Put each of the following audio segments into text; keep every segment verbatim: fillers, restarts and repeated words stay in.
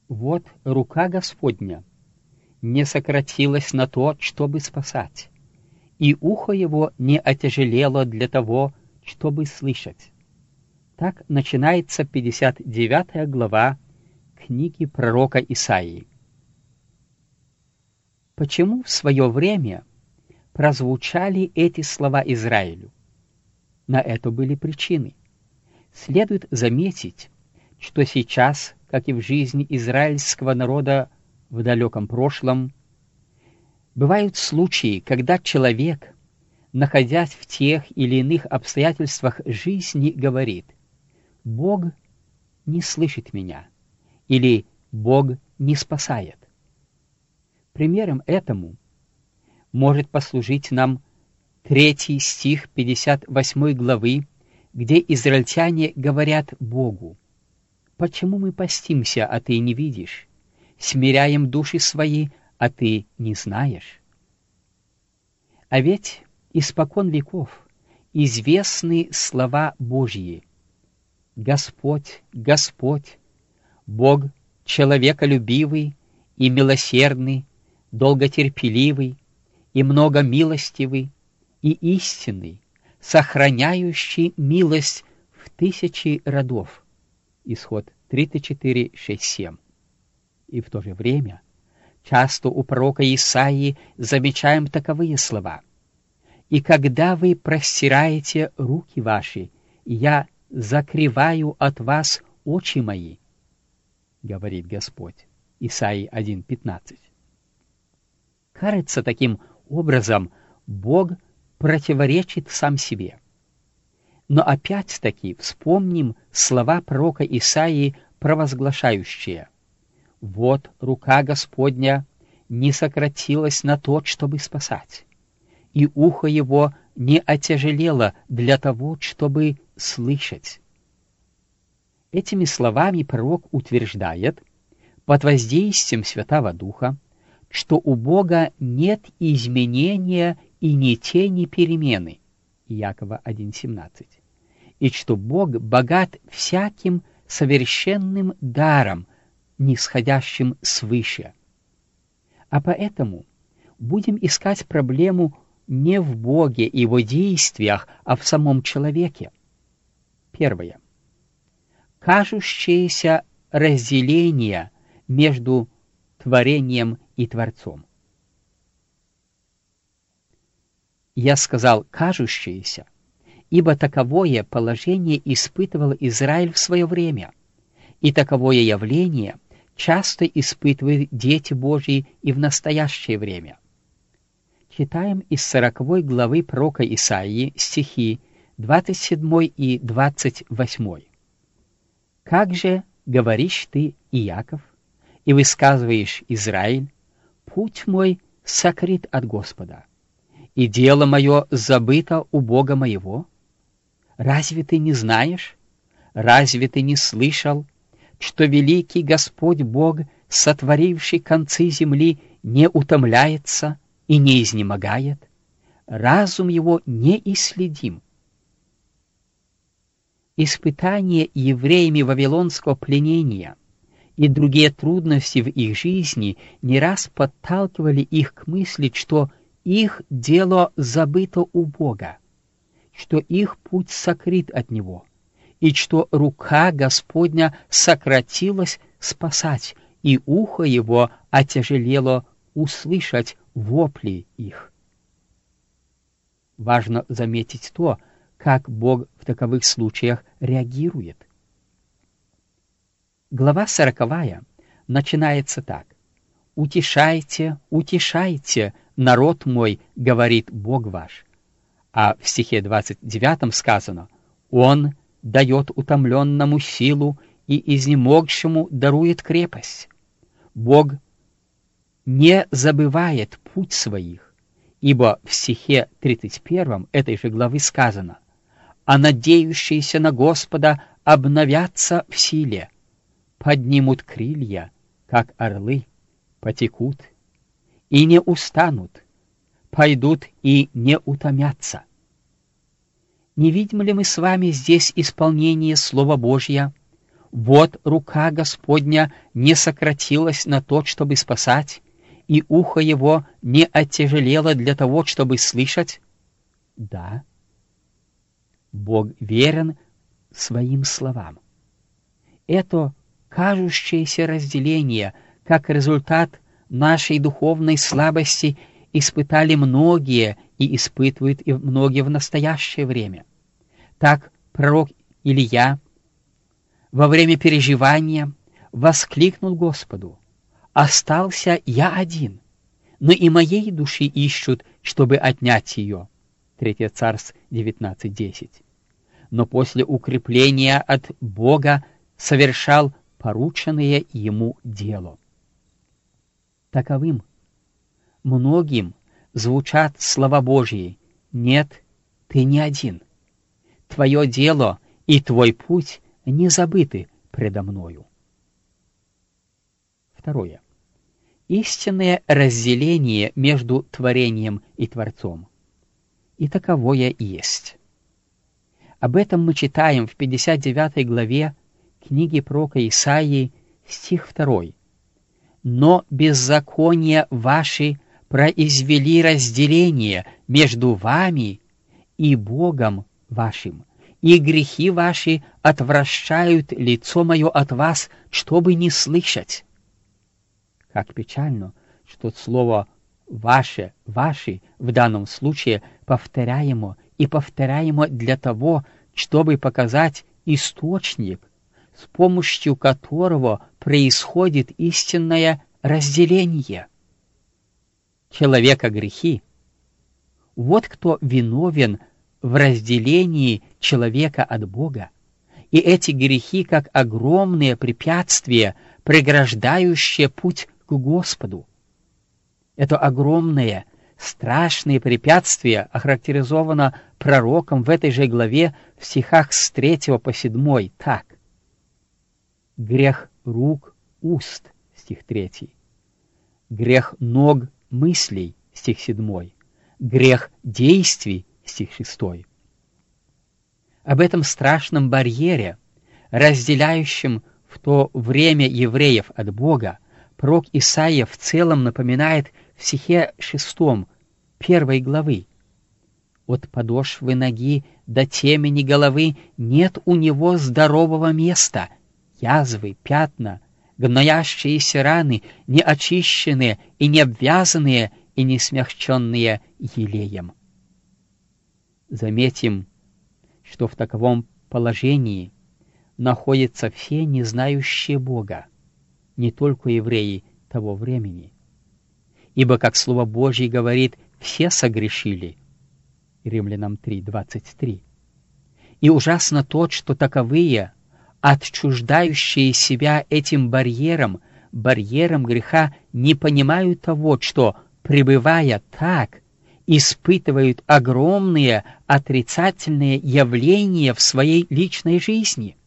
Вот рука Господня не сократилась на то, чтобы спасать, и ухо его не отяжелело для того, чтобы слышать. Так начинается пятьдесят девятая глава книги пророка Исаии. Почему в свое время прозвучали эти слова Израилю? На это были причины. Следует заметить, что сейчас, как и в жизни израильского народа в далеком прошлом, бывают случаи, когда человек, находясь в тех или иных обстоятельствах жизни, говорит: «Бог не слышит меня» или «Бог не спасает». Примером этому может послужить нам третий стих пятьдесят восьмой главы, где израильтяне говорят Богу: «Почему мы постимся, а ты не видишь? Смиряем души свои, а ты не знаешь?» А ведь испокон веков известны слова Божьи: «Господь, Господь, Бог человеколюбивый и милосердный, долготерпеливый и многомилостивый и истинный, сохраняющий милость в тысячи родов». Исход тридцать четыре, шесть, семь. И в то же время часто у пророка Исаии замечаем таковые слова: «И когда вы простираете руки ваши, я закрываю от вас очи мои», говорит Господь. Исаии один, пятнадцать. Кажется, таким образом Бог противоречит сам себе. Но опять-таки вспомним слова пророка Исаии, провозглашающие: «Вот рука Господня не сократилась на то, чтобы спасать, и ухо его не отяжелело для того, чтобы слышать». Этими словами пророк утверждает, под воздействием Святого Духа, что у Бога нет изменения и ни тени перемены. Иакова один, семнадцать. И что Бог богат всяким совершенным даром, нисходящим свыше. А поэтому будем искать проблему не в Боге и его действиях, а в самом человеке. Первое. Кажущееся разделение между творением и Творцом. Я сказал «кажущееся», ибо таковое положение испытывал Израиль в свое время, и таковое явление часто испытывают дети Божьи и в настоящее время. Читаем из сороковой главы пророка Исаии стихи двадцать седьмой и двадцать восьмой. «Как же говоришь ты, Иаков, и высказываешь, Израиль, путь мой сокрыт от Господа, и дело мое забыто у Бога моего? Разве ты не знаешь? Разве ты не слышал, что великий Господь Бог, сотворивший концы земли, не утомляется и не изнемогает? Разум его не исследим». Испытания евреями вавилонского пленения и другие трудности в их жизни не раз подталкивали их к мысли, что их дело забыто у Бога, что их путь сокрыт от Него, и что рука Господня сократилась спасать, и ухо Его отяжелело услышать вопли их. Важно заметить то, как Бог в таковых случаях реагирует. Глава сороковая начинается так: «Утешайте, утешайте, народ мой, говорит Бог ваш». А в стихе двадцать девятом сказано: «Он дает утомленному силу и изнемогшему дарует крепость». Бог не забывает путь своих, ибо в стихе тридцать первом этой же главы сказано: «А надеющиеся на Господа обновятся в силе, поднимут крылья, как орлы, потекут и не устанут, пойдут и не утомятся». Не видим ли мы с вами здесь исполнение Слова Божьего, Вот рука Господня не сократилась на то, чтобы спасать, и ухо его не оттяжелело для того, чтобы слышать? Да. Бог верен своим словам. Это кажущееся разделение, как результат нашей духовной слабости, испытали многие и испытывают и многие в настоящее время. Так пророк Илия во время переживания воскликнул Господу: «Остался я один, но и моей души ищут, чтобы отнять ее». Третье Царств девятнадцать десять. Но после укрепления от Бога совершал порученное ему дело. Таковым многим звучат слова Божьи: «Нет, ты не один. Твое дело и твой путь не забыты предо мною». Второе. Истинное разделение между творением и Творцом. И таковое есть. Об этом мы читаем в пятьдесят девятой главе книги пророка Исаии, стих второй. «Но беззакония ваши произвели разделение между вами и Богом вашим, и грехи ваши отвращают лицо мое от вас, чтобы не слышать». Как печально, что слово «ваше», «ваши» в данном случае повторяемо и повторяемо для того, чтобы показать источник, с помощью которого происходит истинное разделение. Человека грехи — вот кто виновен в разделении человека от Бога, и эти грехи как огромные препятствия, преграждающие путь к Господу. Это огромное, страшное препятствие охарактеризовано пророком в этой же главе в стихах с третьего по седьмой так. Грех рук, уст, стих третий. Грех ног, мыслей, стих седьмой. Грех действий, стих шестой. Об этом страшном барьере, разделяющем в то время евреев от Бога, пророк Исаия в целом напоминает в стихе шестом первой главы. «От подошвы ноги до темени головы нет у него здорового места, язвы, пятна, гноящиеся раны, не очищенные и не обвязанные и не смягченные елеем». Заметим, что в таковом положении находятся все не знающие Бога, не только евреи того времени. Ибо, как Слово Божье говорит, все согрешили. Римлянам три двадцать три. И ужасно то, что таковые, отчуждающие себя этим барьером, барьером греха, не понимают того, что, пребывая так, испытывают огромные отрицательные явления в своей личной жизни.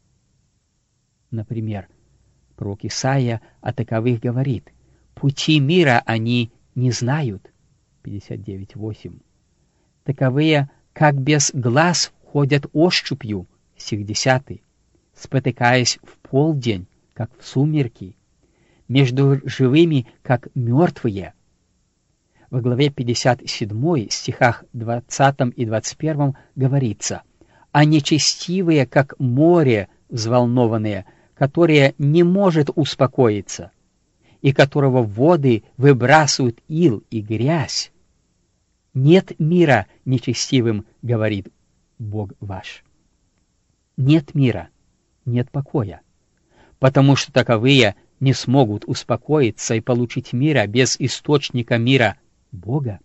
Например, пророк Исаия о таковых говорит: «Пути мира они не знают». пятьдесят девять восемь. «Таковые, как без глаз, ходят ощупью». Стих десятый. «Спотыкаясь в полдень, как в сумерки, между живыми, как мертвые». В главе пятьдесят седьмой, стихах двадцатом и двадцать первом говорится: «А нечестивые, как море взволнованные, которое не может успокоиться, и которого воды выбрасывают ил и грязь. Нет мира нечестивым, говорит Бог ваш». Нет мира, нет покоя, потому что таковые не смогут успокоиться и получить мира без источника мира Бога.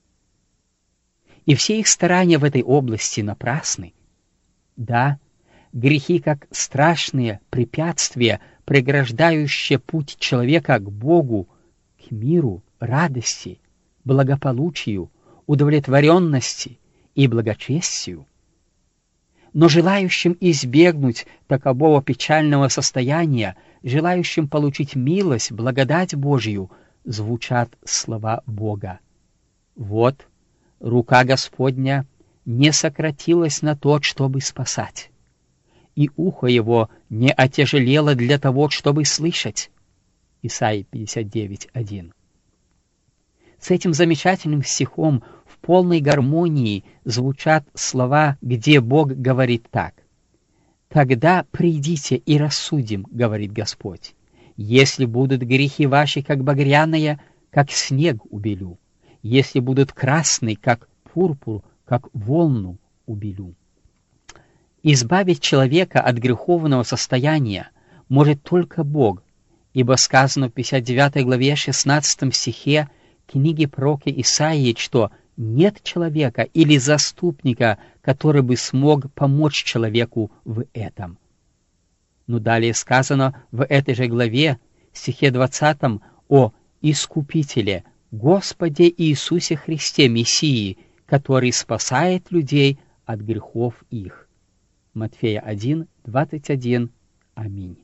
И все их старания в этой области напрасны. Да, грехи как страшные препятствия, преграждающие путь человека к Богу, к миру, радости, благополучию, удовлетворенности и благочестию. Но желающим избегнуть такового печального состояния, желающим получить милость, благодать Божию, звучат слова Бога: «Вот, рука Господня не сократилась на то, чтобы спасать, и ухо его не отяжелело для того, чтобы слышать. Исайя пятьдесят девять, один. С этим замечательным стихом в полной гармонии звучат слова, где Бог говорит так: «Тогда придите и рассудим, — говорит Господь, — если будут грехи ваши, как багряные, как снег убелю, если будут красны, как пурпур, как волну убелю». Избавить человека от греховного состояния может только Бог, ибо сказано в пятьдесят девятой главе шестнадцатом стихе книги пророка Исаии, что нет человека или заступника, который бы смог помочь человеку в этом. Но далее сказано в этой же главе, стихе двадцатом, о Искупителе, Господе Иисусе Христе, Мессии, который спасает людей от грехов их. Матфея один, двадцать один. Аминь.